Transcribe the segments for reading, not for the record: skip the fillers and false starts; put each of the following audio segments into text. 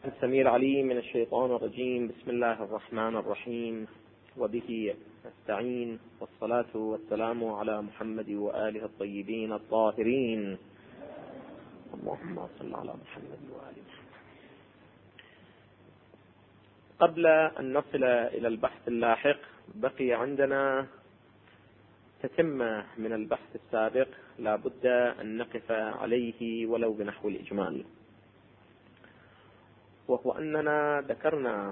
السميع العليم من الشيطان الرجيم. بسم الله الرحمن الرحيم، وبه نستعين، والصلاة والسلام على محمد وآله الطيبين الطاهرين. اللهم صل على محمد وآله محمد. قبل أن نصل إلى البحث اللاحق بقي عندنا تتمة من البحث السابق لا بد أن نقف عليه ولو بنحو الإجمال، وهو أننا ذكرنا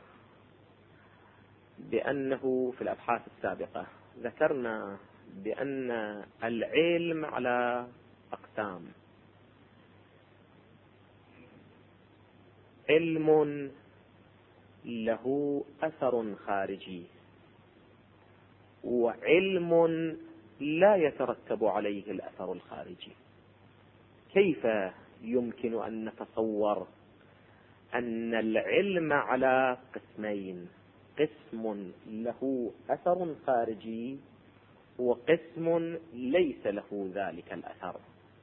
بأنه في الأبحاث السابقة ذكرنا بأن العلم على أقسام: علم له أثر خارجي، وعلم لا يترتب عليه الأثر الخارجي. كيف يمكن أن نتصور أن العلم على قسمين: قسم له أثر خارجي وقسم ليس له ذلك الأثر،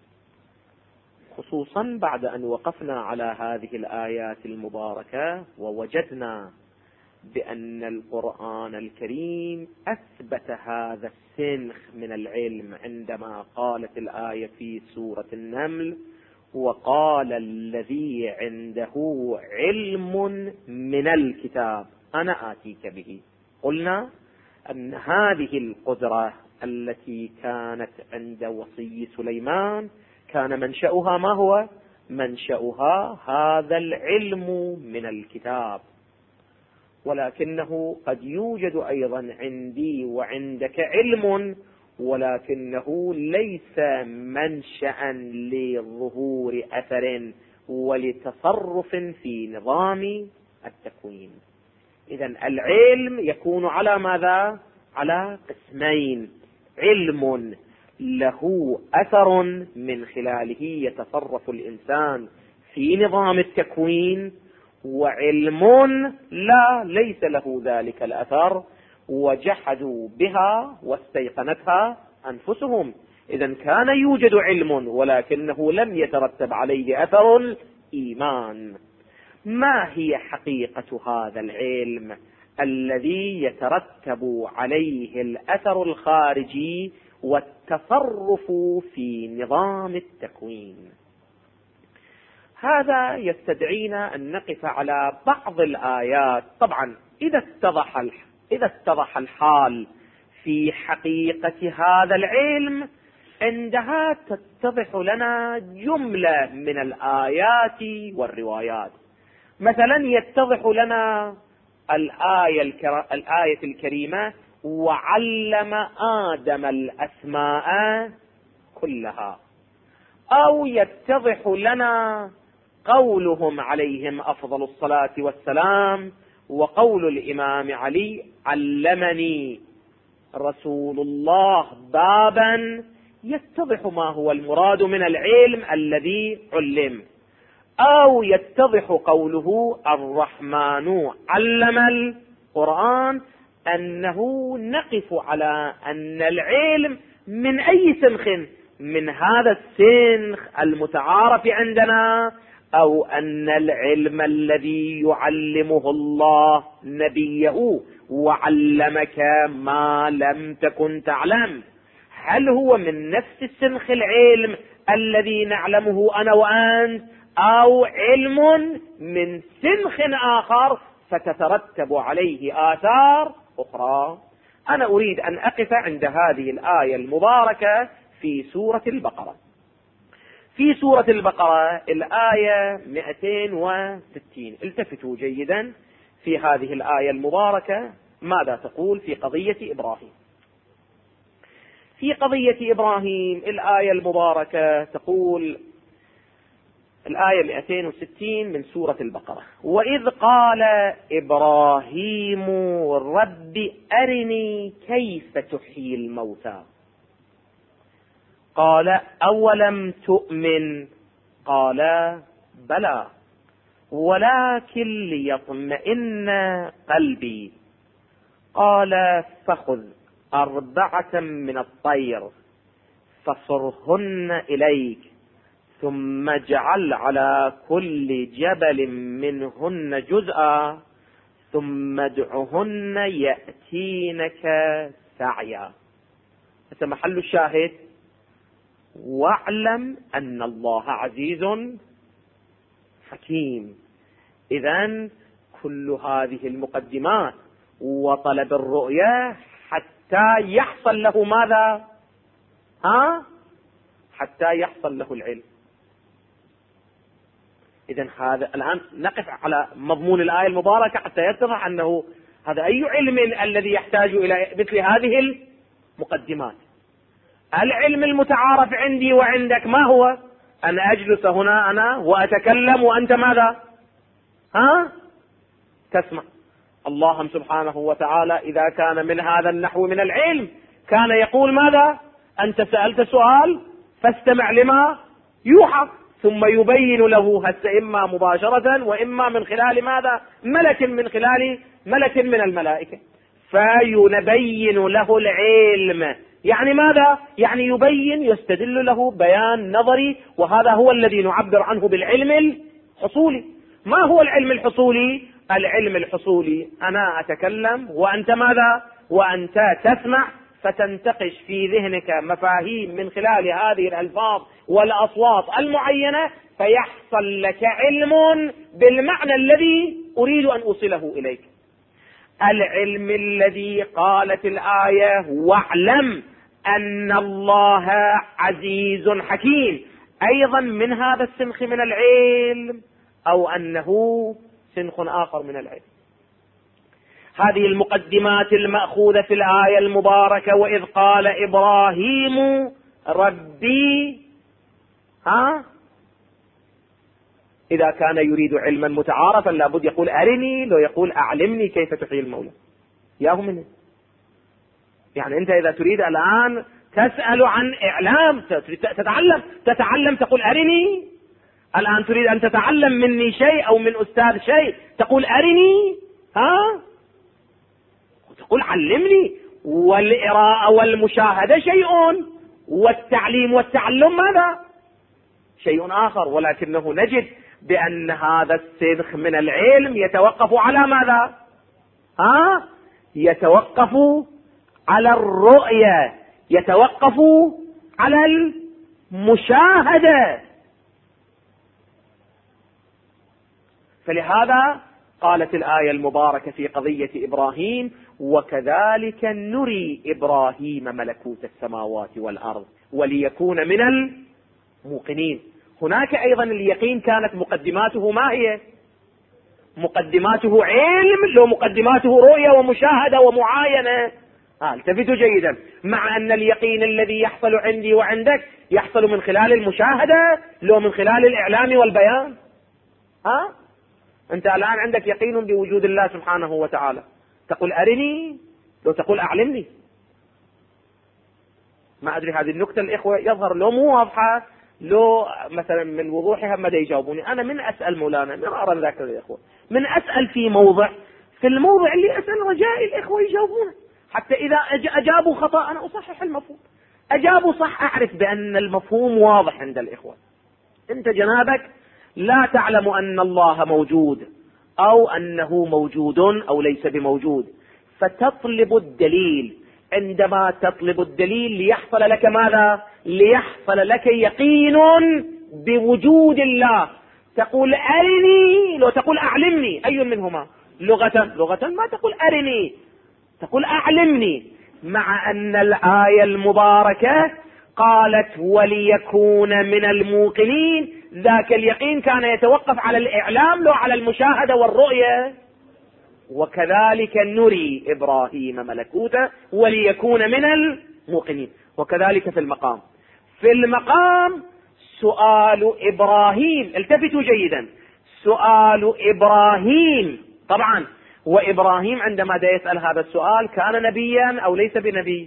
خصوصا بعد أن وقفنا على هذه الآيات المباركة ووجدنا بأن القرآن الكريم أثبت هذا السنخ من العلم عندما قالت الآية في سورة النمل: وقال الذي عنده علم من الكتاب أنا آتيك به. قلنا أن هذه القدرة التي كانت عند وصي سليمان كان منشأها ما هو؟ منشأها هذا العلم من الكتاب، ولكنه قد يوجد أيضا عندي وعندك علم، ولكنه ليس منشأ لظهور أثر ولتصرف في نظام التكوين. إذن العلم يكون على ماذا؟ على قسمين: علم له أثر من خلاله يتصرف الإنسان في نظام التكوين، وعلم ليس له ذلك الأثر وجحدوا بها واستيقنتها أنفسهم. إذن كان يوجد علم ولكنه لم يترتب عليه أثر الإيمان. ما هي حقيقة هذا العلم الذي يترتب عليه الأثر الخارجي والتصرف في نظام التكوين؟ هذا يستدعينا أن نقف على بعض الآيات. طبعا إذا اتضح الحال في حقيقة هذا العلم، عندها تتضح لنا جملة من الآيات والروايات. مثلا يتضح لنا الآية الكريمة: وعلم آدم الأسماء كلها. أو يتضح لنا قولهم عليهم أفضل الصلاة والسلام وقول الإمام علي: علمني رسول الله بابا. يتضح ما هو المراد من العلم الذي علم. أو يتضح قوله: الرحمن علم القرآن، أنه نقف على أن العلم من أي سنخ؟ من هذا السنخ المتعارف عندنا، أو أن العلم الذي يعلمه الله نبيه: وعلمك ما لم تكن تعلم. هل هو من نفس السنخ العلم الذي نعلمه أنا وأنت، أو علم من سنخ آخر فتترتب عليه آثار أخرى؟ أنا أريد أن أقف عند هذه الآية المباركة في سورة البقرة. في سورة البقرة الآية 260. التفتوا جيدا في هذه الآية المباركة ماذا تقول في قضية إبراهيم. في قضية إبراهيم الآية المباركة تقول، الآية 260 من سورة البقرة: وإذ قال إبراهيم رب أرني كيف تحيي الموتى قال أولم تؤمن قال بلى ولكن ليطمئن قلبي قال فخذ 4 من الطير فصرهن إليك ثم اجعل على كل جبل منهن جزءا ثم ادعهن يأتينك سعيا. هذا محل الشاهد. واعلم أن الله عزيز حكيم. إذن كل هذه المقدمات وطلب الرؤية حتى يحصل له ماذا؟ حتى يحصل له العلم. إذن هذا الآن نقف على مضمون الآية المباركة حتى يتضح أنه هذا أي علم الذي يحتاج إلى مثل هذه المقدمات. العلم المتعارف عندي وعندك ما هو؟ أن أجلس هنا أنا وأتكلم وأنت ماذا؟ تسمع. الله سبحانه وتعالى إذا كان من هذا النحو من العلم كان يقول ماذا؟ أنت سألت سؤال فاستمع لما يوحى، ثم يبين له هسه إما مباشرة وإما من خلال ماذا؟ ملك من خلال ملك من الملائكة، فيبين له العلم. يعني ماذا؟ يعني يبين، يستدل له بيان نظري، وهذا هو الذي نعبر عنه بالعلم الحصولي. ما هو العلم الحصولي؟ العلم الحصولي أنا أتكلم وأنت ماذا؟ وأنت تسمع، فتنتقش في ذهنك مفاهيم من خلال هذه الألفاظ والأصوات المعينة، فيحصل لك علم بالمعنى الذي أريد أن أوصله إليك. العلم الذي قالت الآية واعلم أن الله عزيز حكيم أيضا من هذا السنخ من العلم، أو أنه سنخ آخر من العلم. هذه المقدمات المأخوذة في الآية المباركة. وإذ قال إبراهيم ربي، إذا كان يريد علما متعارفا لابد يقول أرني، لو يقول أعلمني كيف تحيي المولى. ياهم منه. يعني أنت إذا تريد الآن تسأل عن إعلام، تتعلم تقول أرني. الآن تريد أن تتعلم مني شيء أو من أستاذ شيء تقول أرني، تقول علمني. والإراءة والمشاهدة شيء، والتعليم والتعلم ماذا؟ شيء آخر. ولكنه نجد بأن هذا السنخ من العلم يتوقف على ماذا؟ يتوقف على الرؤية، يتوقف على المشاهدة. فلهذا قالت الآية المباركة في قضية إبراهيم وكذلك نري إبراهيم ملكوت السماوات والأرض وليكون من الموقنين. هناك أيضا اليقين كانت مقدماته ما هي؟ مقدماته علم، لو مقدماته رؤية ومشاهدة ومعاينة. التفتوا جيدا، مع أن اليقين الذي يحصل عندي وعندك يحصل من خلال المشاهدة لو من خلال الإعلام والبيان. أنت الآن عندك يقين بوجود الله سبحانه وتعالى، تقول أرني، لو تقول أعلمني. ما أدري هذه النكتة الإخوة يظهر لو مو واضحة، لو مثلا من وضوحها ما يجاوبوني. أنا من أسأل مولانا مرارا ذاكر الإخوة، من أسأل في موضع، في الموضع اللي أسأل رجاء الإخوة يجاوبونه، حتى إذا أجابوا خطأ أنا أصحح المفهوم، أجابوا صح أعرف بأن المفهوم واضح عند الإخوة. أنت جنابك لا تعلم أن الله موجود أو أنه موجود أو ليس بموجود، فتطلب الدليل. عندما تطلب الدليل ليحصل لك ماذا؟ ليحصل لك يقين بوجود الله. تقول أرني، لو تقول أعلمني، أي منهما؟ لغة ما تقول أرني، تقول أعلمني. مع أن الآية المباركة قالت وليكون من الموقنين، ذاك اليقين كان يتوقف على الإعلام لو على المشاهدة والرؤية. وكذلك نري إبراهيم ملكوته وليكون من الموقنين. وكذلك في المقام، في المقام سؤال إبراهيم، التفتوا جيدا، سؤال إبراهيم طبعا. وإبراهيم عندما يسأل هذا السؤال كان نبيا أو ليس بنبي؟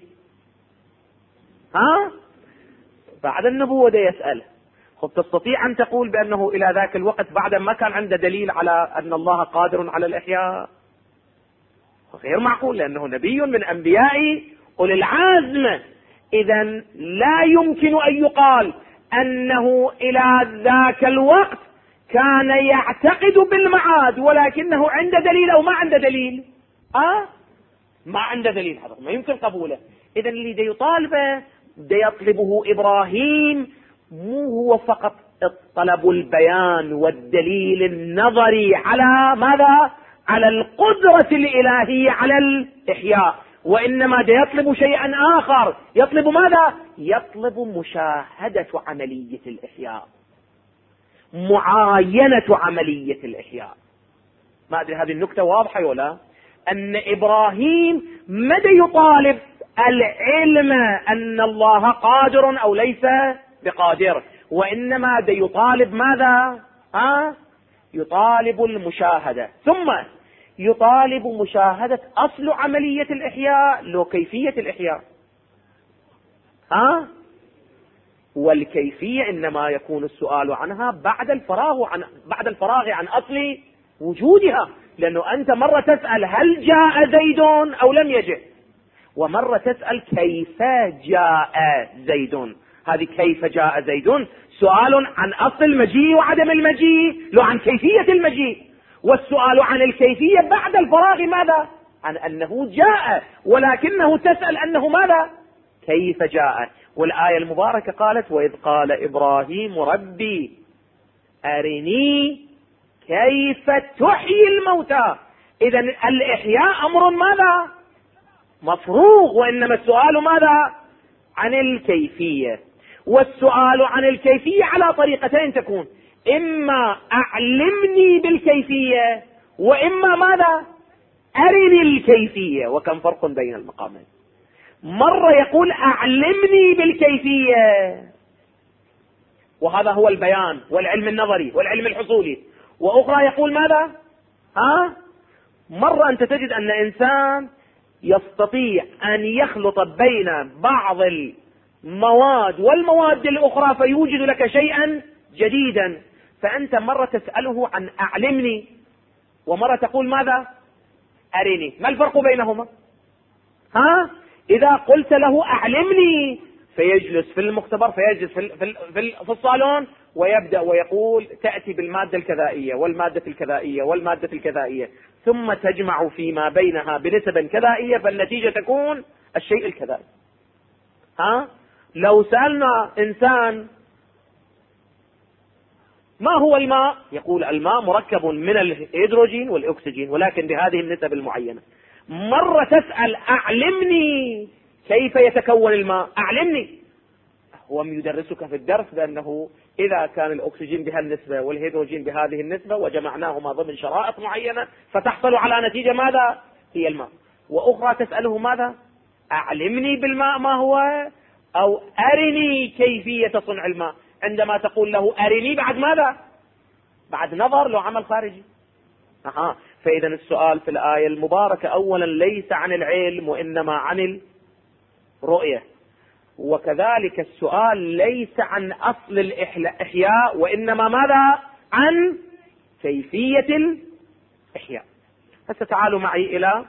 بعد النبوة يسأل. تستطيع أن تقول بأنه إلى ذاك الوقت بعد ما كان عنده دليل على أن الله قادر على الإحياء؟ غير معقول، لأنه نبي من أنبياء أولي العزم. إذن لا يمكن أن يقال أنه إلى ذاك الوقت كان يعتقد بالمعاد، ولكنه عنده دليل أو ما عنده دليل؟ ما عنده دليل، هذا ما يمكن قبوله. إذن اللي دا يطالبه دا يطلبه إبراهيم مو هو فقط طلب البيان والدليل النظري على ماذا؟ على القدرة الإلهية على الإحياء، وإنما دا يطلب شيئا آخر. يطلب ماذا؟ يطلب مشاهدة عملية الإحياء، معاينة عملية الإحياء. ما أدري هذه النكتة واضحة ولا؟ أن إبراهيم ماذا يطالب؟ العلم أن الله قادر أو ليس بقادر، وإنما دا يطالب ماذا؟ يطالب المشاهدة، ثم يطالب مشاهدة أصل عملية الإحياء لو كيفية الإحياء. والكيفية إنما يكون السؤال عنها بعد الفراغ عن أصل وجودها، لأنه أنت مرة تسأل هل جاء زيد أو لم يجئ، ومرة تسأل كيف جاء زيد. هذه كيف جاء زيد سؤال عن أصل المجيء وعدم المجيء، لو عن كيفية المجيء. والسؤال عن الكيفية بعد الفراغ ماذا؟ عن أنه جاء، ولكنه تسأل أنه ماذا؟ كيف جاء. والآية المباركة قالت وإذ قال إبراهيم ربي أرني كيف تحيي الموتى. إذن الإحياء أمر ماذا؟ مفروغ، وإنما السؤال ماذا؟ عن الكيفية. والسؤال عن الكيفية على طريقتين تكون: إما أعلمني بالكيفية، وإما ماذا؟ أرني الكيفية. وكم فرق بين المقامين؟ مرة يقول أعلمني بالكيفية، وهذا هو البيان والعلم النظري والعلم الحصولي، وأخرى يقول ماذا؟ مرة أنت تجد أن إنسان يستطيع أن يخلط بين بعض المواد والمواد الأخرى فيوجد لك شيئا جديدا، فأنت مرة تسأله عن أعلمني، ومرة تقول ماذا؟ أرني. ما الفرق بينهما؟ إذا قلت له أعلمني فيجلس في المختبر، فيجلس في الصالون ويبدأ ويقول تأتي بالمادة الكذائية والمادة الكذائية والمادة الكذائية، ثم تجمع فيما بينها بنسب كذائية، فالنتيجة تكون الشيء الكذائي. لو سألنا إنسان ما هو الماء؟ يقول الماء مركب من الهيدروجين والأكسجين، ولكن بهذه النسب المعينة. مرة تسأل أعلمني كيف يتكون الماء، أعلمني. هو يدرسك في الدرس بأنه إذا كان الأكسجين بهالنسبة والهيدروجين بهذه النسبة وجمعناهما ضمن شرائط معينة فتحصل على نتيجة ماذا؟ هي الماء. وأخرى تسأله ماذا؟ أعلمني بالماء ما هو، أو أرني كيفية صنع الماء. عندما تقول له أرني بعد ماذا؟ بعد نظر، لو عمل خارجي. فإذا السؤال في الآية المباركة أولا ليس عن العلم وإنما عن الرؤية، وكذلك السؤال ليس عن أصل الإحياء وإنما ماذا؟ عن كيفية الإحياء. هسه تعالوا معي إلى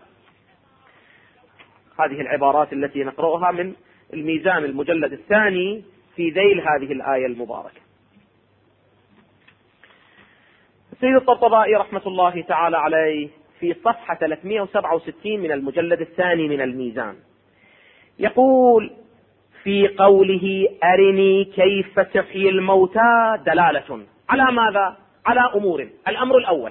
هذه العبارات التي نقرأها من الميزان المجلد الثاني في ذيل هذه الآية المباركة. السيد الطبطبائي رحمة الله تعالى عليه في صفحة 367 من المجلد الثاني من الميزان يقول في قوله أرني كيف تحيي الموتى دلالة على ماذا؟ على أمور. الأمر الأول،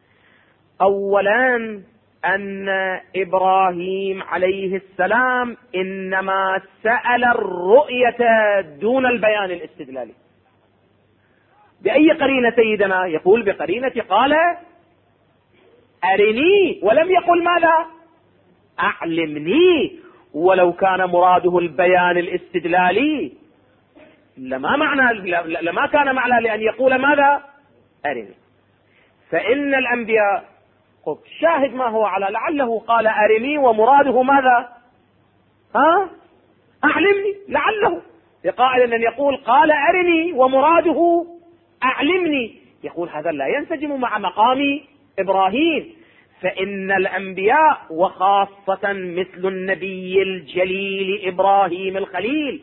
أولا أن إبراهيم عليه السلام إنما سأل الرؤية دون البيان الاستدلالي. بأي قرينة سيدنا؟ يقول بقرينة قال أرني، ولم يقل ماذا؟ أعلمني. ولو كان مراده البيان الاستدلالي لما كان معنى لأن يقول ماذا؟ أرني. فإن الأنبياء شاهد ما هو على لعله قال أرني ومراده ماذا؟ أعلمني، لعله لقائل أن يقول قال أرني ومراده أعلمني، يقول هذا لا ينسجم مع مقام إبراهيم. فإن الأنبياء وخاصة مثل النبي الجليل إبراهيم الخليل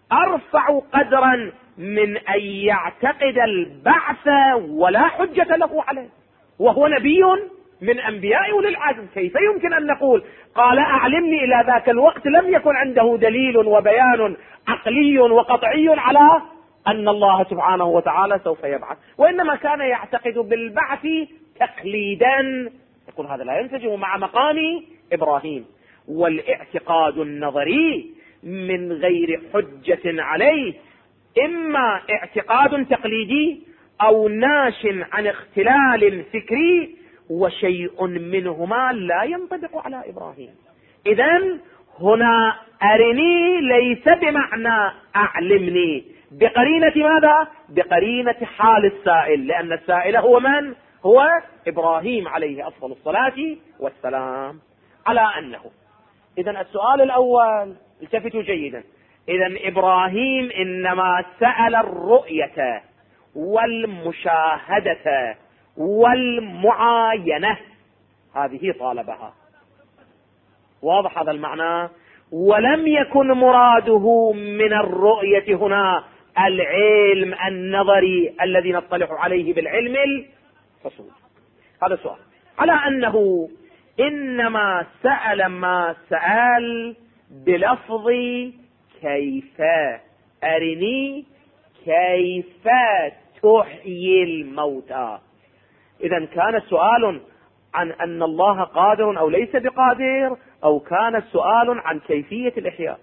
أرفع قدرا من أن يعتقد البعث ولا حجة له عليه، وهو نبي من أنبياء أولي العزم. كيف يمكن أن نقول قال أعلمني؟ إلى ذاك الوقت لم يكن عنده دليل وبيان عقلي وقطعي على أن الله سبحانه وتعالى سوف يبعث، وإنما كان يعتقد بالبعث تقليدا، يقول هذا لا ينسجم مع مقام إبراهيم. والاعتقاد النظري من غير حجة عليه إما اعتقاد تقليدي أو ناش عن اختلال فكري، وشيء منهما لا ينطبق على إبراهيم. إذن هنا أرني ليس بمعنى أعلمني، بقرينة ماذا؟ بقرينة حال السائل، لأن السائل هو من؟ هو إبراهيم عليه أفضل الصلاة والسلام. على أنه إذن السؤال الأول التفتوا جيدا، إذن إبراهيم إنما سأل الرؤية والمشاهدة والمعاينة، هذه طالبها. واضح هذا المعنى؟ ولم يكن مراده من الرؤية هنا العلم النظري الذي نطلع عليه بالعلم الحصول. هذا سؤال. على أنه إنما سأل ما سأل بلفظ كيف، أرني كيف تحيي الموتى. إذا كان السؤال عن أن الله قادر أو ليس بقادر، أو كان السؤال عن كيفية الإحياء؟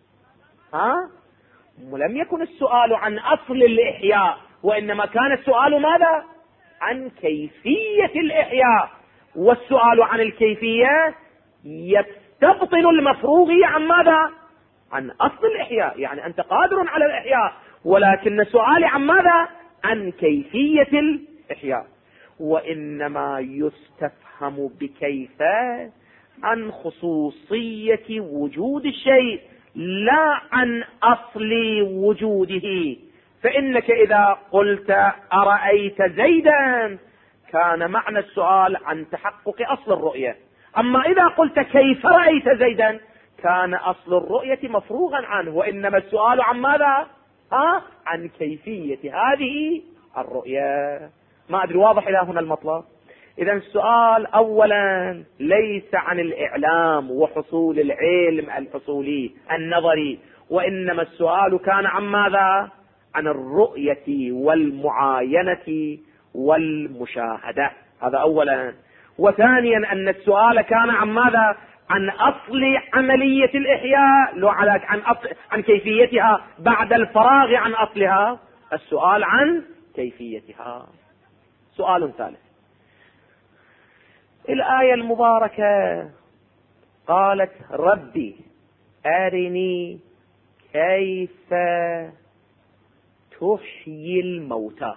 ولم يكن السؤال عن أصل الإحياء، وإنما كان السؤال ماذا؟ عن كيفية الإحياء. والسؤال عن الكيفية يستبطن المفروغ عن ماذا؟ عن أصل الإحياء، يعني أنت قادر على الإحياء، ولكن السؤال عن ماذا؟ عن كيفية الإحياء. وإنما يستفهم بكيف عن خصوصية وجود الشيء لا عن أصل وجوده. فإنك إذا قلت أرأيت زيدا كان معنى السؤال عن تحقق أصل الرؤية، أما إذا قلت كيف رأيت زيدا كان أصل الرؤية مفروغا عنه، وإنما السؤال عن ماذا؟ عن كيفية هذه الرؤية. ما أدري واضح إلى هنا المطلب؟ إذا السؤال أولا ليس عن الإعلام وحصول العلم الحصولي النظري، وإنما السؤال كان عن ماذا؟ عن الرؤية والمعاينة والمشاهدة. هذا أولا. وثانيا أن السؤال كان عن ماذا؟ عن أصل عملية الإحياء، لو عن كيفيتها بعد الفراغ عن أصلها، السؤال عن كيفيتها. سؤال ثالث، الآية المباركة قالت ربي أرني كيف تحيي الموتى.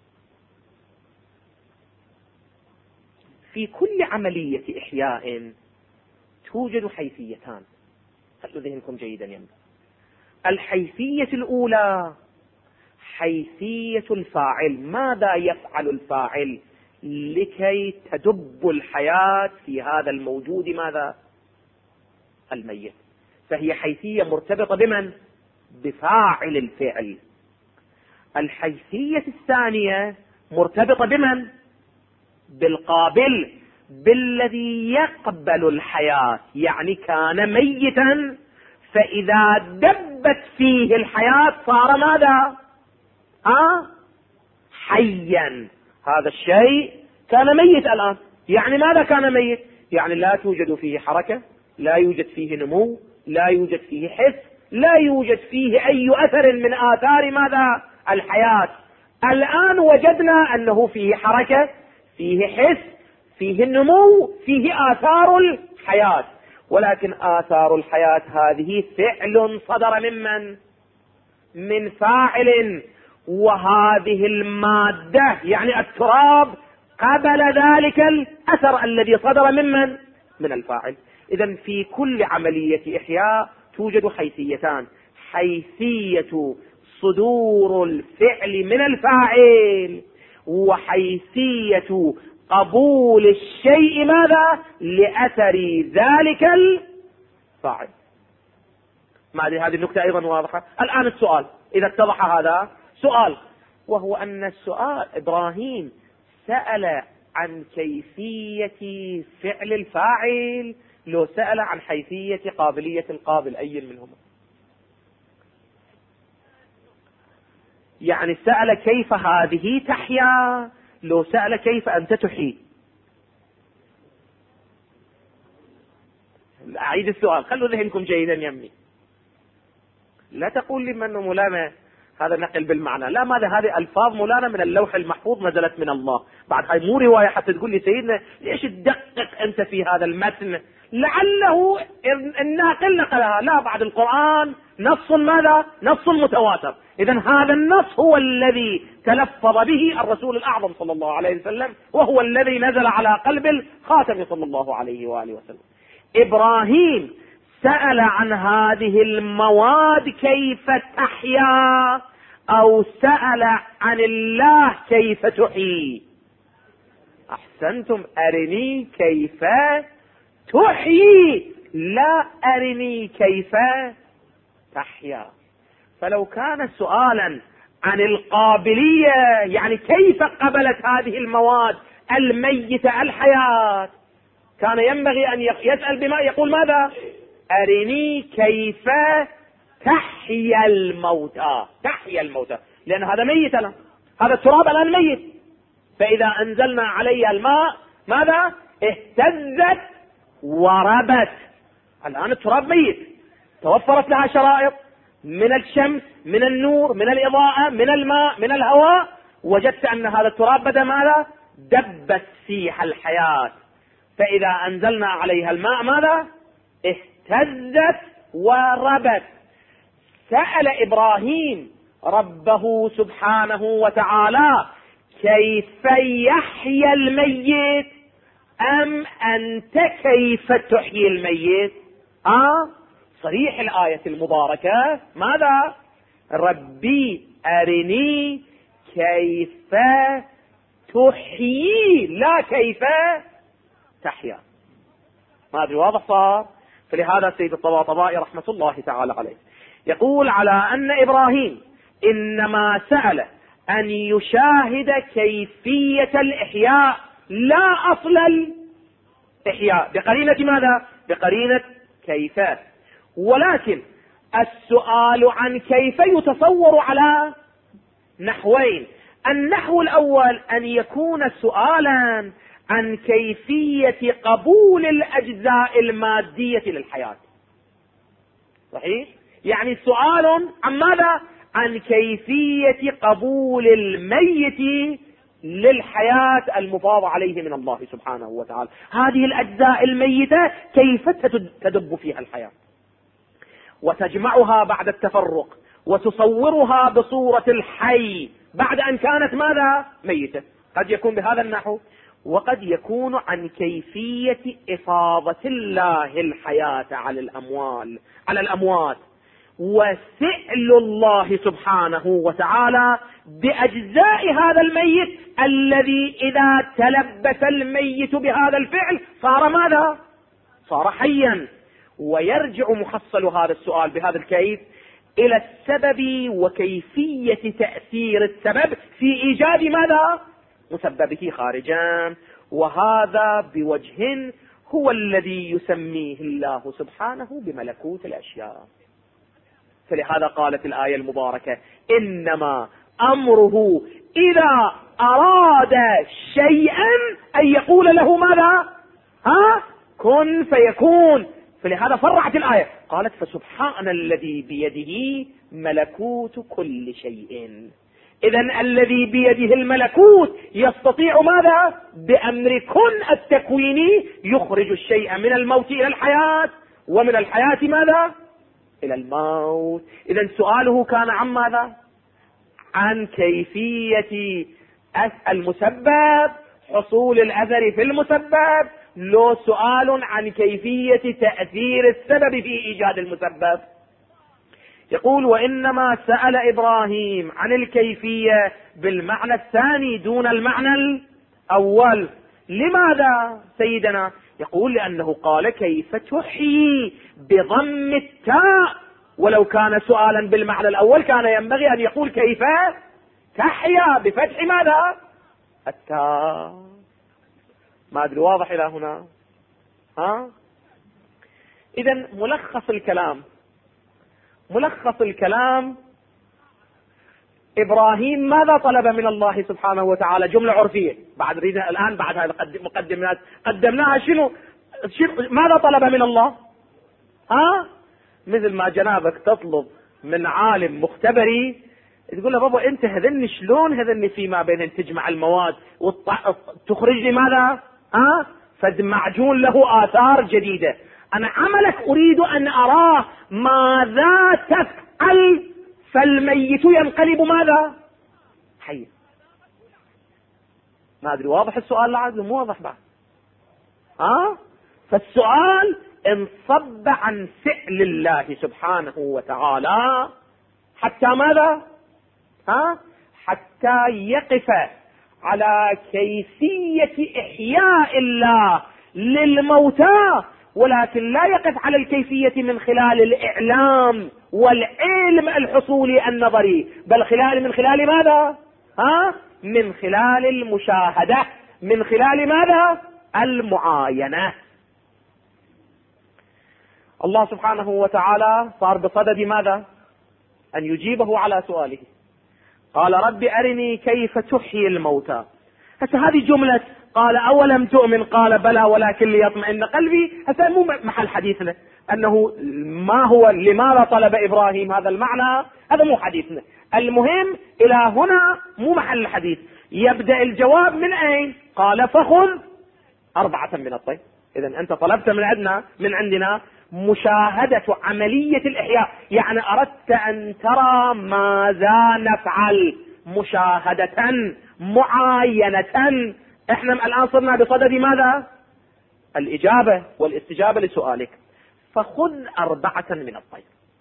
في كل عملية إحياء توجد حيثيتان، خلوا ذهنكم جيدا ينبغي. الحيثية الأولى حيثية الفاعل، ماذا يفعل الفاعل لكي تدب الحياة في هذا الموجود ماذا؟ الميت. فهي حيثية مرتبطة بمن؟ بفاعل الفعل. الحيثية الثانية مرتبطة بمن؟ بالقابل، بالذي يقبل الحياة، يعني كان ميتا فإذا دبت فيه الحياة صار ماذا؟ حيا. هذا الشيء كان ميت الآن، يعني ماذا كان ميت؟ يعني لا توجد فيه حركة، لا يوجد فيه نمو، لا يوجد فيه حس، لا يوجد فيه أي أثر من آثار ماذا؟ الحياة. الآن وجدنا أنه فيه حركة، فيه حس، فيه النمو، فيه آثار الحياة، ولكن آثار الحياة هذه فعل صدر ممن؟ من فاعل، وهذه المادة يعني التراب قبل ذلك الأثر الذي صدر ممن؟ من الفاعل. إذن في كل عملية إحياء توجد حيثيتان، حيثية صدور الفعل من الفاعل، وحيثية قبول الشيء ماذا؟ لأثر ذلك الفاعل. ما أدري هذه النكتة أيضا واضحة. الآن السؤال إذا اتضح هذا سؤال، وهو أن السؤال إبراهيم سأل عن كيفية فعل الفاعل لو سأل عن حيثية قابلية القابل، أي منهما؟ يعني سأل كيف هذه تحيا لو سأل كيف أنت تحيي. أعيد السؤال، خلوا ذهنكم جيدا يمي. لا تقول لي من ملامة هذا نقل بالمعنى، لا، ماذا هذه ألفاظ مولانا من اللوح المحفوظ نزلت من الله. بعد هاي مو رواية حتى تقول لي سيدنا ليش تدقق أنت في هذا المتن، لعله الناقل نقلها. لا، بعد القرآن نص ماذا؟ نص متواتر. إذا هذا النص هو الذي تلفظ به الرسول الأعظم صلى الله عليه وسلم، وهو الذي نزل على قلب الخاتم صلى الله عليه وآله وسلم. إبراهيم سأل عن هذه المواد كيف تحيا، أو سأل عن الله كيف تحيي؟ أحسنتم، أرني كيف تحيي، لا أرني كيف تحيا. فلو كان سؤالا عن القابلية، يعني كيف قبلت هذه المواد الميتة الحياة، كان ينبغي أن يسأل بما يقول ماذا؟ أرني كيف تحيا الموتى. تحيا الموتى لأن هذا ميت الآن، هذا التراب الآن ميت، فإذا أنزلنا عليها الماء ماذا؟ اهتزت وربت. الآن التراب ميت، توفرت لها شرائط من الشمس، من النور، من الإضاءة، من الماء، من الهواء، وجدت أن هذا التراب بدأ ماذا؟ دبت فيها الحياة. فإذا أنزلنا عليها الماء ماذا؟ اهتزت وربت. سأل إبراهيم ربه سبحانه وتعالى كيف يحيى الميت، أم أنت كيف تحيي الميت؟ صريح الآية المباركة ماذا؟ ربي أرني كيف تحيي، لا كيف تحيا. ما أدري واضح صار؟ فلهذا سيد الطباطبائي رحمة الله تعالى عليه يقول على أن إبراهيم إنما سأل أن يشاهد كيفية الإحياء لا أصل الإحياء، بقرينة ماذا؟ بقرينة كيف. ولكن السؤال عن كيف يتصور على نحوين. النحو الأول أن يكون سؤالا عن كيفية قبول الأجزاء المادية للحياة، صحيح؟ يعني سؤال عن ماذا؟ عن كيفية قبول الميت للحياة المفاض عليه من الله سبحانه وتعالى. هذه الأجزاء الميتة كيف تدب فيها الحياة وتجمعها بعد التفرق وتصورها بصورة الحي بعد أن كانت ماذا؟ ميتة. قد يكون بهذا النحو، وقد يكون عن كيفية إفاضة الله الحياة على الأموات، وسئل الله سبحانه وتعالى بأجزاء هذا الميت الذي إذا تلبس الميت بهذا الفعل صار ماذا؟ صار حيا. ويرجع محصل هذا السؤال بهذا الكيف إلى السبب وكيفية تأثير السبب في إيجاد ماذا؟ مسببه خارجا، وهذا بوجه هو الذي يسميه الله سبحانه بملكوت الأشياء. فلهذا قالت الآية المباركة إنما أمره إذا أراد شيئا أن يقول له ماذا؟ كن فيكون. فلهذا فرعت الآية قالت فسبحان الذي بيده ملكوت كل شيء. إذن الذي بيده الملكوت يستطيع ماذا؟ بأمر كن التكويني يخرج الشيء من الموت إلى الحياة، ومن الحياة ماذا؟ إلى الموت. إذن سؤاله كان عن ماذا؟ عن كيفية المسبب، حصول الأثر في المسبب، لو سؤال عن كيفية تأثير السبب في إيجاد المسبب. يقول وإنما سأل إبراهيم عن الكيفية بالمعنى الثاني دون المعنى الأول. لماذا سيدنا؟ يقول لأنه قال كيف تحيي بضم التاء ولو كان سؤالا بالمعنى الأول كان ينبغي أن يقول كيف تحيا بفتح ماذا؟ التاء. ما أدري واضح إلى هنا؟ إذن ملخص الكلام إبراهيم ماذا طلب من الله سبحانه وتعالى؟ جملة عرفية بعد ريدها الآن، بعد هذا مقدمات قدمناها. شنو ماذا طلب من الله؟ مثل ما جنابك تطلب من عالم مختبري تقول له بابا انت هذني شلون هذني فيما بين تجمع المواد وتخرج لي ماذا؟ فد معجون له آثار جديدة. أنا عملك أريد أن أراه ماذا تفعل، فالميت ينقلب ماذا؟ حي. ما أدري واضح السؤال لعد مو واضح بعد؟ فالسؤال انصب عن فعل الله سبحانه وتعالى حتى ماذا؟ حتى يقف على كيفية إحياء الله للموتى، ولكن لا يقف على الكيفية من خلال الإعلام والعلم الحصولي النظري، بل من خلال ماذا؟ من خلال المشاهدة، من خلال ماذا؟ المعاينة. الله سبحانه وتعالى صار بصدد ماذا؟ أن يجيبه على سؤاله. قال رب أرني كيف تحيي الموتى. هذه جملة قال أولم تؤمن قال بلى ولكن ليطمئن قلبي. هذا مو محل حديثنا، أنه ما هو لماذا طلب إبراهيم هذا المعنى، هذا مو حديثنا. المهم إلى هنا مو محل الحديث. يبدأ الجواب من أين؟ قال فخذ 4 من الطير. إذن أنت طلبت من عندنا مشاهدة عملية الإحياء، يعني أردت أن ترى ماذا نفعل مشاهدة معاينة. احنا الآن صرنا بصدد ماذا؟ الإجابة والاستجابة لسؤالك. فخذ 4 من الطير.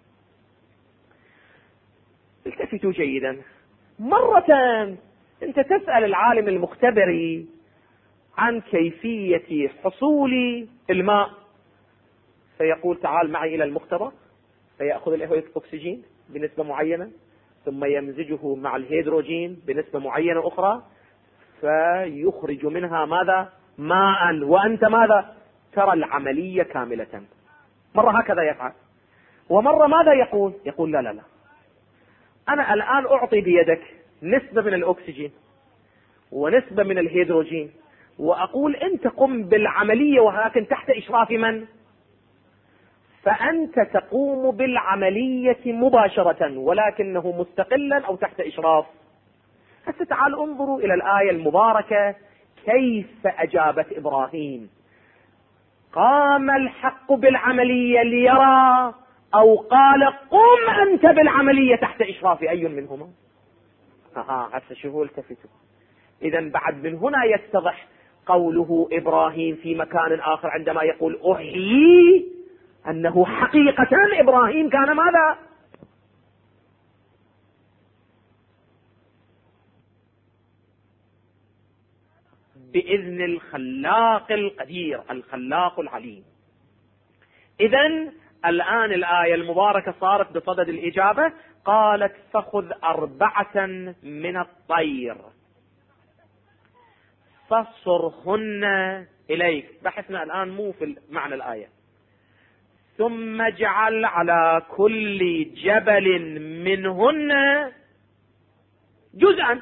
التفتوا جيدا. مرة انت تسأل العالم المختبري عن كيفية حصول الماء، فيقول تعال معي إلى المختبر، فيأخذ الأكسجين بنسبة معينة ثم يمزجه مع الهيدروجين بنسبة معينة أخرى فيخرج منها ماذا؟ ماء. وأنت ماذا؟ ترى العملية كاملة. مرة هكذا يفعل، ومرة ماذا يقول لا أنا الآن أعطي بيدك نسبة من الأكسجين ونسبة من الهيدروجين وأقول أنت قم بالعملية، ولكن تحت إشراف من؟ فأنت تقوم بالعملية مباشرة ولكنه مستقلا أو تحت إشراف. هسه تعالوا انظروا إلى الآية المباركة كيف أجابت إبراهيم. قام الحق بالعملية ليرى، أو قال قم أنت بالعملية تحت إشراف أي منهما؟ هسه شوفوا التفتوا. إذن بعد من هنا يتضح قوله إبراهيم في مكان آخر عندما يقول أحيي، أنه حقيقة إبراهيم كان ماذا؟ بإذن الخلاق القدير الخلاق العليم. إذن الآن الآية المباركة صارت بصدد الإجابة. قالت فخذ 4 من الطير فصرهن إليك. بحثنا الآن مو في معنى الآية. ثم اجعل على كل جبل منهن جزءا.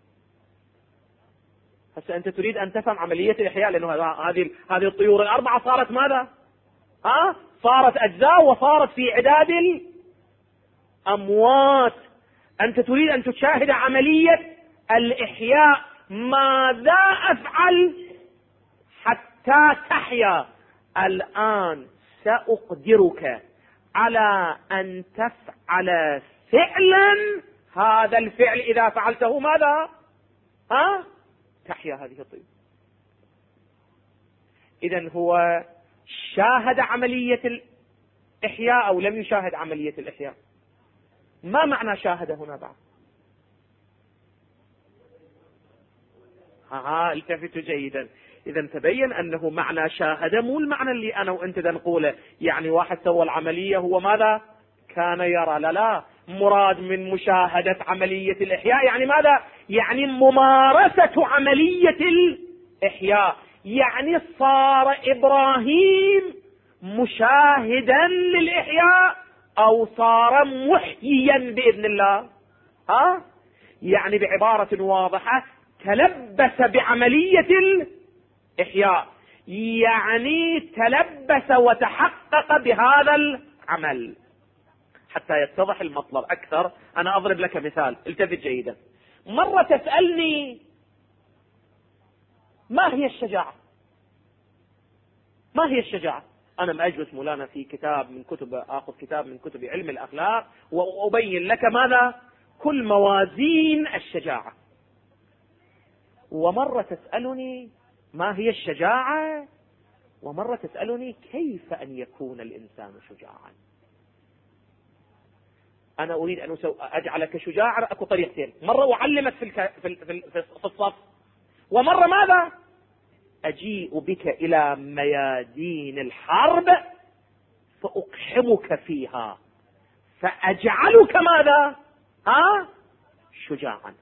هسه أنت تريد أن تفهم عملية الإحياء، لأنه هذه الطيور ال4 صارت ماذا؟ صارت أجزاء وصارت في عداد الأموات. أنت تريد أن تشاهد عملية الإحياء. ماذا أفعل حتى تحيا؟ الآن سأقدرك على أن تفعل فعلا، هذا الفعل إذا فعلته ماذا؟ تحيا هذه الطيور. إذن هو شاهد عملية الإحياء أو لم يشاهد عملية الإحياء؟ ما معنى شاهد هنا بعد؟ التفتوا جيدا. إذا تبين أنه معنى شاهد مو المعنى اللي أنا وأنت نقوله، يعني واحد سوى العملية هو ماذا؟ كان يرى لا مراد من مشاهدة عملية الإحياء يعني ماذا؟ يعني ممارسة عملية الإحياء، يعني صار إبراهيم مشاهدا للإحياء أو صار محييا بإذن الله؟ يعني بعبارة واضحة تلبس بعملية الإحياء، يعني تلبس وتحقق بهذا العمل. حتى يتضح المطلب أكثر أنا أضرب لك مثال، التفت جيدا. مرة تسألني ما هي الشجاعة؟ ما هي الشجاعة؟ أنا مأجلس مولانا في كتاب من كتب، آخذ كتاب من كتب علم الأخلاق وأبين لك ماذا؟ كل موازين الشجاعة. ومرة تسألني ما هي الشجاعة، ومرة تسألني كيف أن يكون الإنسان شجاعا. أنا أريد أن أجعلك شجاعا، أكو طريقتين، مرة أعلمك في الصف، ومرة ماذا؟ أجيء بك إلى ميادين الحرب فأقحمك فيها فأجعلك ماذا؟ شجاعا.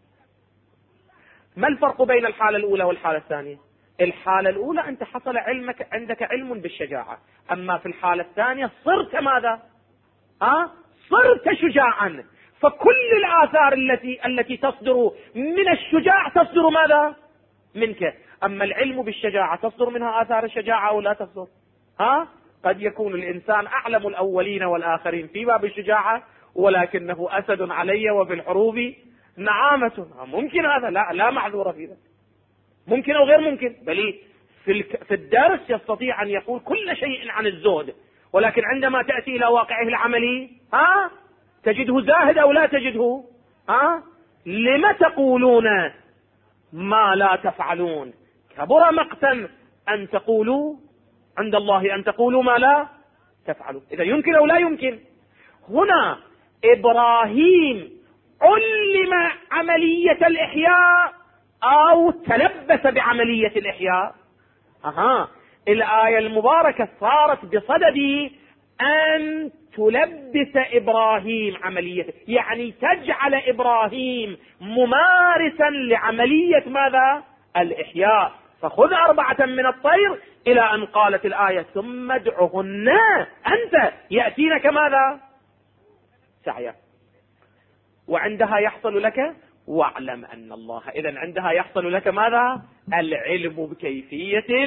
ما الفرق بين الحالة الأولى والحالة الثانية؟ الحالة الأولى أنت حصل عندك علم بالشجاعة، أما في الحالة الثانية صرت ماذا؟ صرت شجاعا. فكل الآثار التي تصدر من الشجاع تصدر ماذا؟ منك. أما العلم بالشجاعة تصدر منها آثار الشجاعة أو لا تصدر؟ قد يكون الإنسان أعلم الأولين والآخرين في باب الشجاعة، ولكنه أسد علي وفي الحروب نعامة. ممكن هذا، لا معذور في ذلك، ممكن أو غير ممكن. بل في الدرس يستطيع أن يقول كل شيء عن الزهد، ولكن عندما تأتي إلى واقعه العملي تجده زاهد أو لا تجده؟ لم تقولون ما لا تفعلون؟ كبر مقتا أن تقولوا عند الله أن تقولوا ما لا تفعلوا. إذا يمكن أو لا يمكن؟ هنا إبراهيم علم عملية الإحياء أو تلبس بعملية الإحياء؟ الآية المباركة صارت بصدد أن تلبس إبراهيم عملية، يعني تجعل إبراهيم ممارسا لعملية ماذا؟ الإحياء. فخذ 4 من الطير إلى أن قالت الآية ثم ادعهن أنت يأتينك ماذا؟ سعيا. وعندها يحصل لك واعلم أن الله. إذن عندها يحصل لك ماذا؟ العلم بكيفية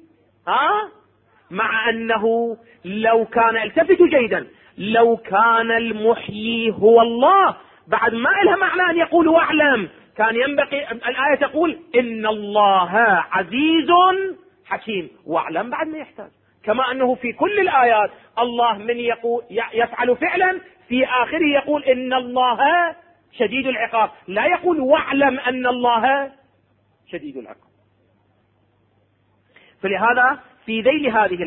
مع أنه لو كان، التفتوا جيدا، لو كان المحيي هو الله بعد ما لها معنى أن يقول واعلم، كان ينبغي الآية تقول إن الله عزيز حكيم، واعلم بعد ما يحتاج. كما أنه في كل الآيات الله من يقول يفعل فعلا في آخره يقول إن الله شديد العقاب، لا يقول واعلم أن الله شديد العقاب. فلهذا في ذيل هذه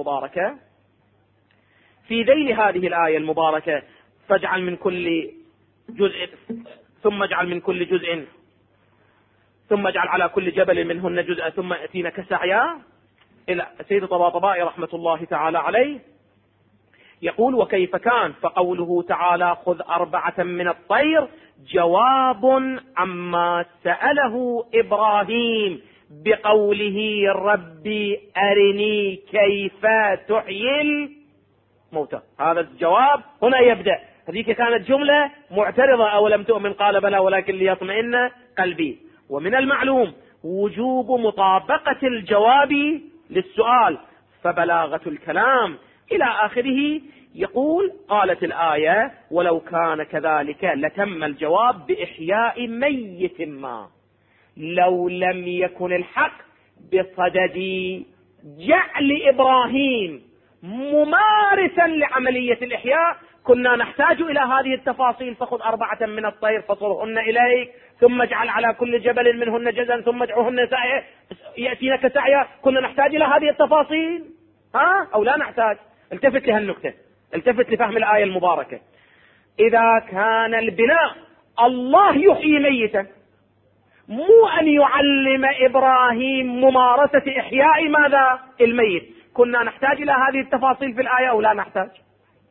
الآية المباركة فاجعل من كل جزء ثم اجعل من كل جزء ثم اجعل على كل جبل منهن جزءا ثم ائتينك سعيا، إلى سيد طباطبائي رحمة الله تعالى عليه يقول وكيف كان. فقوله تعالى خذ 4 من الطير جواب عما سأله إبراهيم بقوله ربي أرني كيف تحيي الموتى. هذا الجواب هنا يبدأ. هذيك كانت جملة معترضة أولم تؤمن قال بلى ولكن ليطمئن قلبي. ومن المعلوم وجوب مطابقة الجواب للسؤال، فبلاغة الكلام إلى آخره. يقول قالت الآية ولو كان كذلك لتم الجواب بإحياء ميت ما، لو لم يكن الحق بصدد جعل إبراهيم ممارسا لعملية الإحياء كنا نحتاج إلى هذه التفاصيل. فخذ 4 من الطير فصرهن إليك ثم اجعل على كل جبل منهن جزءا ثم ادعوهن سعيا يأتينك سعيا. كنا نحتاج إلى هذه التفاصيل أو لا نحتاج؟ التفت لهالنكتة، التفت لفهم الآية المباركة. إذا كان البناء الله يحيي ميتا، مو أن يعلم إبراهيم ممارسة إحياء ماذا؟ الميت، كنا نحتاج إلى هذه التفاصيل في الآية أو لا نحتاج؟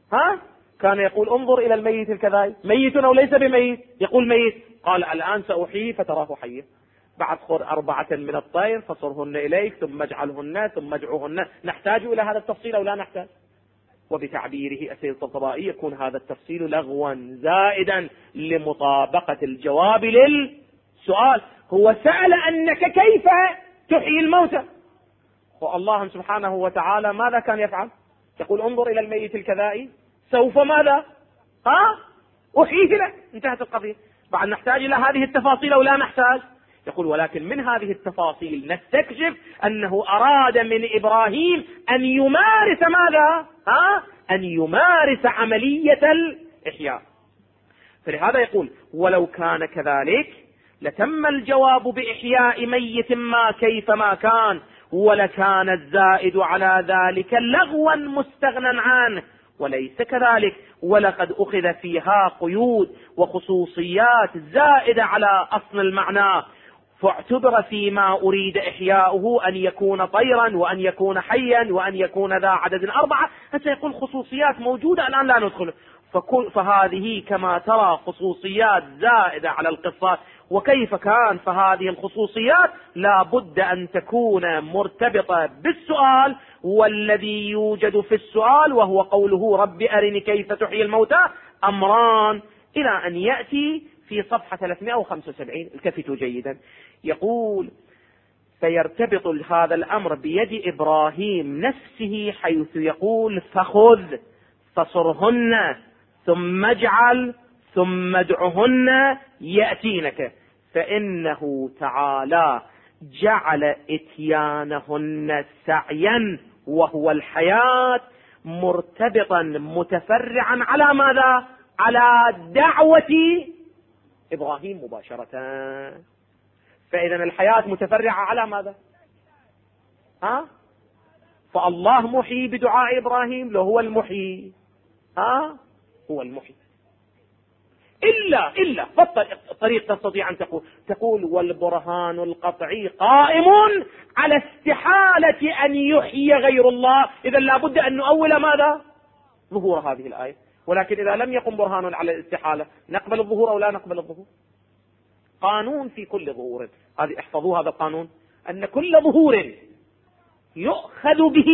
كان يقول انظر إلى الميت الكذائي، ميت أو ليس بميت؟ يقول ميت. قال الآن سأحييه فتراه حيا. بعد خذ 4 من الطير فصرهن إليك ثم اجعلهن ثم ادعوهن. نحتاج إلى هذا التفصيل أو لا نحتاج؟ وبتعبيره السيد الطبطبائي يكون هذا التفصيل لغوا زائدا لمطابقة الجواب للسؤال. هو سأل أنك كيف تحيي الموتى، والله سبحانه وتعالى ماذا كان يفعل؟ يقول انظر إلى الميت الكذائي سوف ماذا؟ أحييه له. انتهت القضية. بعد نحتاج إلى هذه التفاصيل أو لا نحتاج؟ يقول ولكن من هذه التفاصيل نستكشف أنه أراد من إبراهيم أن يمارس ماذا؟ أن يمارس عملية الإحياء. فلهذا يقول ولو كان كذلك لتم الجواب بإحياء ميت ما كيفما كان، ولكان الزائد على ذلك لغوا مستغنى عنه، وليس كذلك، ولقد أخذ فيها قيود وخصوصيات زائدة على أصل المعنى، فاعتبر فيما أريد إحياؤه أن يكون طيرا وأن يكون حيا وأن يكون ذا عدد 4. سيقول خصوصيات موجودة الآن لا ندخل، فهذه كما ترى خصوصيات زائدة على القصة. وكيف كان؟ فهذه الخصوصيات لا بد أن تكون مرتبطة بالسؤال، والذي يوجد في السؤال وهو قوله رب أرني كيف تحيي الموتى أمران، إلى أن يأتي في صفحة 375. التفتوا جيدا. يقول فيرتبط هذا الأمر بيد إبراهيم نفسه، حيث يقول فخذ فصرهن ثم اجعل ثم ادعهن يأتينك، فإنه تعالى جعل إتيانهن سعيا وهو الحياة مرتبطا متفرعا على ماذا؟ على دعوة إبراهيم مباشرة. فإذا الحياة متفرعة على ماذا؟ فالله محيي بدعاء إبراهيم، لو هو المحيي هو المحيي. إلا فالطريق تستطيع أن تقول والبرهان القطعي قائم على استحالة أن يحيي غير الله. إذا لابد أن نؤول ماذا؟ ظهور هذه الآية. ولكن إذا لم يقم برهان على الاستحالة نقبل الظهور أو لا نقبل الظهور؟ قانون في كل ظهور، هذه احفظوا هذا القانون، أن كل ظهور يؤخذ به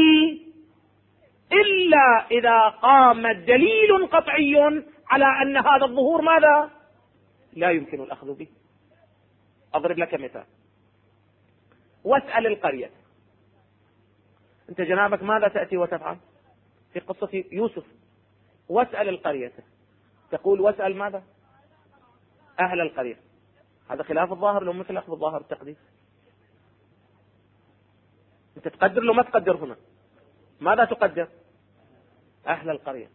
إلا إذا قام دليل قطعي على أن هذا الظهور ماذا؟ لا يمكن الأخذ به. أضرب لك مثال. واسأل القرية. أنت جنابك ماذا تأتي وتفعل في قصة يوسف؟ واسأل القرية، تقول واسأل ماذا؟ أهل القرية. هذا خلاف الظاهر لو مثل أخذ الظاهر التقدير. أنت تقدر لو ما تقدر هنا ماذا تقدر؟ أهل القرية.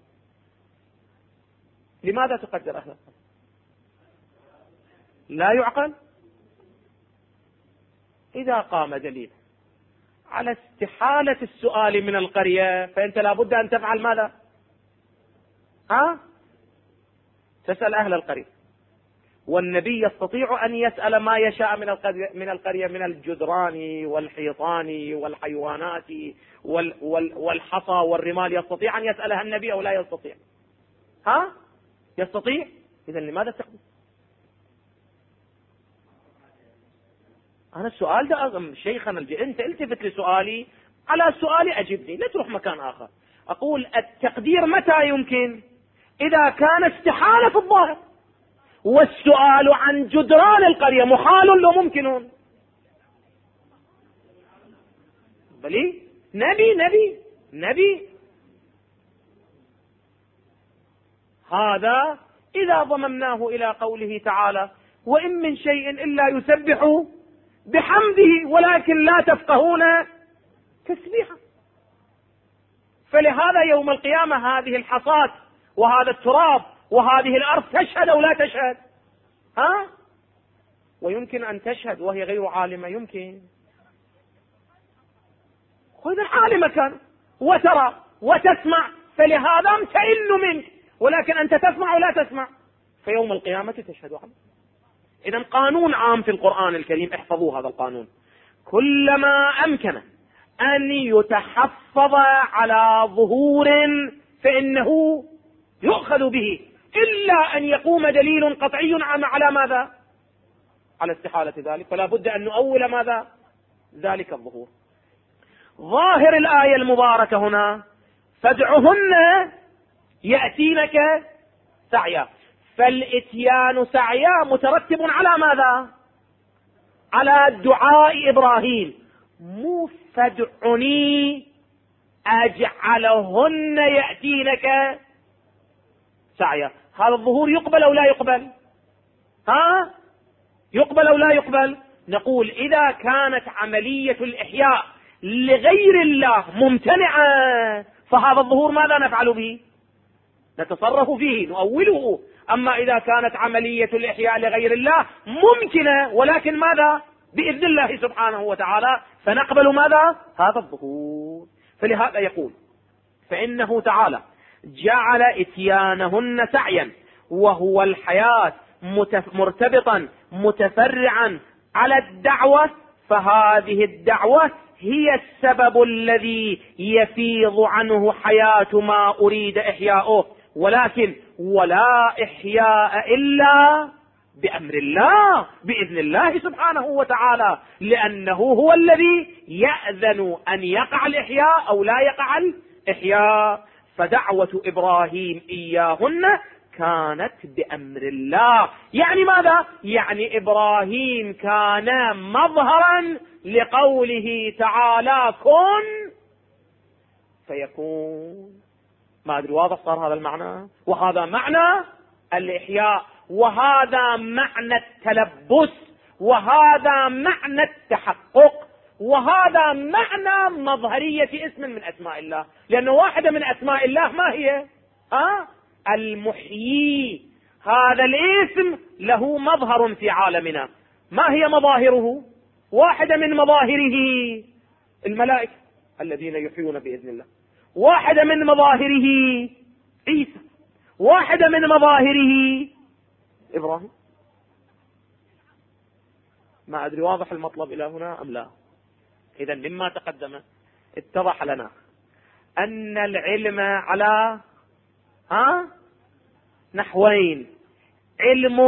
لماذا تقدر أهل القرية؟ لا يعقل. إذا قام دليل على استحالة السؤال من القرية فأنت لابد أن تفعل ماذا؟ تسأل أهل القرية. والنبي يستطيع أن يسأل ما يشاء من القرية من الجدران والحيطان والحيوانات والحصى والرمال. يستطيع أن يسألها النبي أو لا يستطيع؟ يستطيع. إذن لماذا تقبل؟ أنا السؤال ده شيخنا أنت التفت لسؤالي، على سؤالي أجبني، لا تروح مكان آخر. أقول التقدير متى يمكن؟ إذا كان استحالة في الظاهر، والسؤال عن جدران القرية محال لو ممكن. بلي نبي هذا إذا ضممناه إلى قوله تعالى وإن من شيء إلا يسبح بحمده ولكن لا تفقهون تسبيحا. فلهذا يوم القيامة هذه الحصاة وهذا التراب وهذه الأرض تشهد أو لا تشهد؟ ويمكن أن تشهد وهي غير عالمة، يمكن. خذ عالمة كان وترى وتسمع، فلهذا امتئن منك، ولكن أنت تسمع ولا تسمع، فيوم القيامة تشهد عنه. إذن قانون عام في القرآن الكريم، احفظوا هذا القانون: كلما أمكن أن يتحفظ على ظهور فإنه يؤخذ به، إلا أن يقوم دليل قطعي على ماذا؟ على استحالة ذلك، فلا بد أن نؤول ماذا؟ ذلك الظهور. ظاهر الآية المباركة هنا فادعهن يأتينك سعيا، فالإتيان سعيا مترتب على ماذا؟ على دعاء إبراهيم، مو فادعني أجعلهن يأتينك سعيا. هذا الظهور يقبل أو لا يقبل؟ يقبل أو لا يقبل؟ نقول إذا كانت عملية الإحياء لغير الله ممتنعة فهذا الظهور ماذا نفعل به؟ نتصرف فيه، نؤوله. أما إذا كانت عملية الإحياء لغير الله ممكنة ولكن ماذا؟ بإذن الله سبحانه وتعالى، فنقبل ماذا؟ هذا الظهور. فلهذا يقول فإنه تعالى جعل إتيانهن سعيا، وهو الحياة مرتبطا متفرعا على الدعوة، فهذه الدعوة هي السبب الذي يفيض عنه حياة ما أريد إحياؤه، ولكن ولا إحياء إلا بأمر الله بإذن الله سبحانه وتعالى، لأنه هو الذي يأذن أن يقع الإحياء أو لا يقع الإحياء. فدعوة إبراهيم إياهن كانت بأمر الله. يعني ماذا؟ يعني إبراهيم كان مظهرا لقوله تعالى كن فيكون. ما أدري واضح صار هذا المعنى؟ وهذا معنى الإحياء، وهذا معنى التلبس، وهذا معنى التحقق، وهذا معنى مظهرية اسم من أسماء الله. لأنه واحدة من أسماء الله ما هي؟ المحيي. هذا الاسم له مظهر في عالمنا. ما هي مظاهره؟ واحدة من مظاهره الملائكة الذين يحيون بإذن الله، واحدة من مظاهره عيسى، واحدة من مظاهره إبراهيم. ما أدري واضح المطلب إلى هنا أم لا؟ إذا مما تقدم اتضح لنا أن العلم على نحوين: علم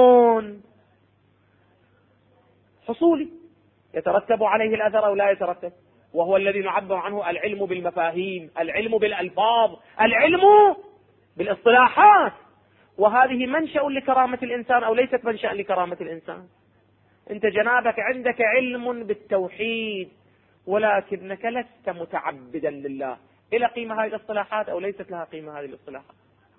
حصولي يترتب عليه الأثر أو لا يترتب، وهو الذي نعبر عنه العلم بالمفاهيم، العلم بالألفاظ، العلم بالاصطلاحات. وهذه منشأ لكرامة الإنسان أو ليست منشأ لكرامة الإنسان. أنت جنابك عندك علم بالتوحيد ولكنك لست متعبدا لله. إلى قيمة هذه الاصطلاحات أو ليست لها قيمة هذه الاصطلاحات؟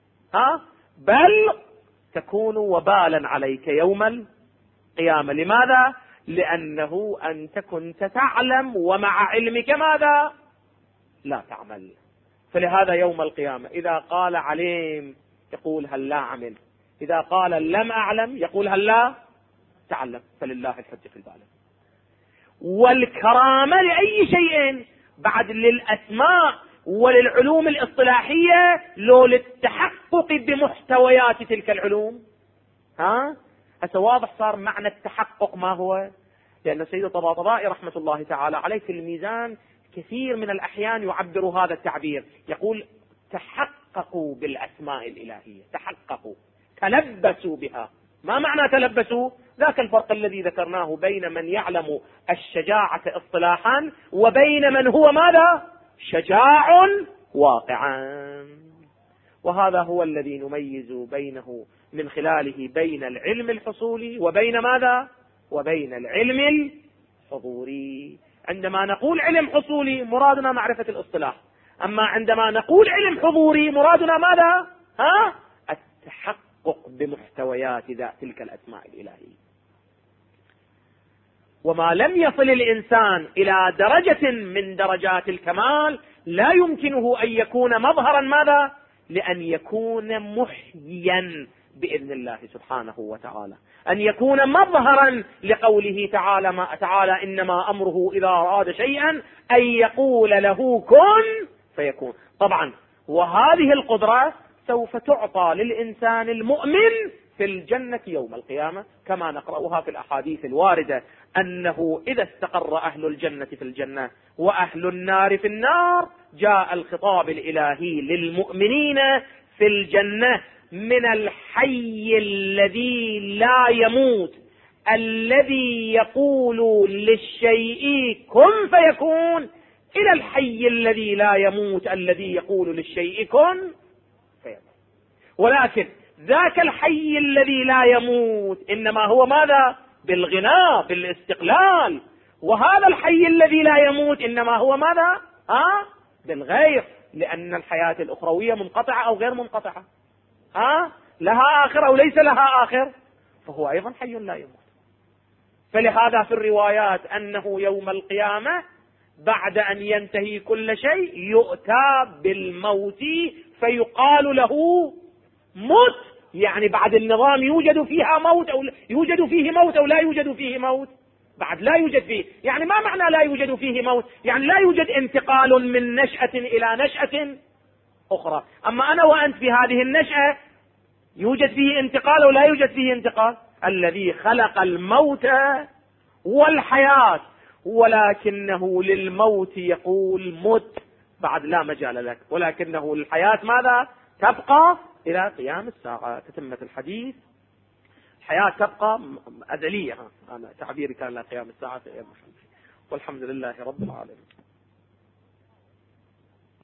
بل تكون وبالا عليك يوم القيامة. لماذا؟ لأنه أنت كنت تعلم ومع علمك ماذا؟ لا تعمل. فلهذا يوم القيامة إذا قال عليم يقول هل لا عمل، إذا قال لم أعلم يقول هل لا تعلم. فلله الحجة في البالغ. والكرامة لأي شيء بعد للأسماء وللعلوم الاصطلاحية لو للتحقق بمحتويات تلك العلوم. هسه واضح صار معنى التحقق ما هو؟ لأن السيد الطباطبائي رحمة الله تعالى عليه في الميزان كثير من الأحيان يعبر هذا التعبير، يقول تحققوا بالأسماء الإلهية، تحققوا، تلبسوا بها. ما معنى تلبسوا؟ ذاك الفرق الذي ذكرناه بين من يعلم الشجاعة اصطلاحا وبين من هو ماذا؟ شجاع واقعا. وهذا هو الذي نميز بينه من خلاله بين العلم الحصولي وبين ماذا؟ وبين العلم الحضوري. عندما نقول علم حصولي مرادنا معرفة الاصطلاح، أما عندما نقول علم حضوري مرادنا ماذا؟ التحقق بمحتويات تلك الأسماء الإلهية. وما لم يصل الإنسان إلى درجة من درجات الكمال لا يمكنه أن يكون مظهرا ماذا؟ لأن يكون محيا بإذن الله سبحانه وتعالى، أن يكون مظهرا لقوله تعالى إنما أمره إذا أراد شيئا أن يقول له كن فيكون. طبعا وهذه القدرة سوف تعطى للإنسان المؤمن في الجنة يوم القيامة كما نقرأها في الأحاديث الواردة أنه إذا استقر أهل الجنة في الجنة وأهل النار في النار جاء الخطاب الإلهي للمؤمنين في الجنة من الحي الذي لا يموت الذي يقول للشيء كن فيكون إلى الحي الذي لا يموت الذي يقول للشيء كن فيكون. ولكن ذاك الحي الذي لا يموت إنما هو ماذا؟ بالغناء بالاستقلال. وهذا الحي الذي لا يموت إنما هو ماذا؟ بالغير، لأن الحياة الأخروية منقطعة أو غير منقطعة، لها آخر أو ليس لها آخر، فهو أيضا حي لا يموت. فلهذا في الروايات أنه يوم القيامة بعد أن ينتهي كل شيء يؤتى بالموت فيقال له مت، يعني بعد النظام يوجد فيها موت أو يوجد فيه موت أو لا يوجد فيه موت، بعد لا يوجد فيه. يعني ما معنى لا يوجد فيه موت؟ يعني لا يوجد انتقال من نشأة إلى نشأة أخرى. أما أنا وأنت في هذه النشأة يوجد فيه انتقال أو لا يوجد فيه انتقال. الذي خلق الموت والحياة ولكنه للموت يقول مت بعد لا مجال لك، ولكنه للحياة ماذا؟ تبقى إلى قيام الساعة. تتمة الحديث الحياة تبقى أزلية، أنا تعبيري كان إلى قيام الساعة والحمد لله رب العالمين.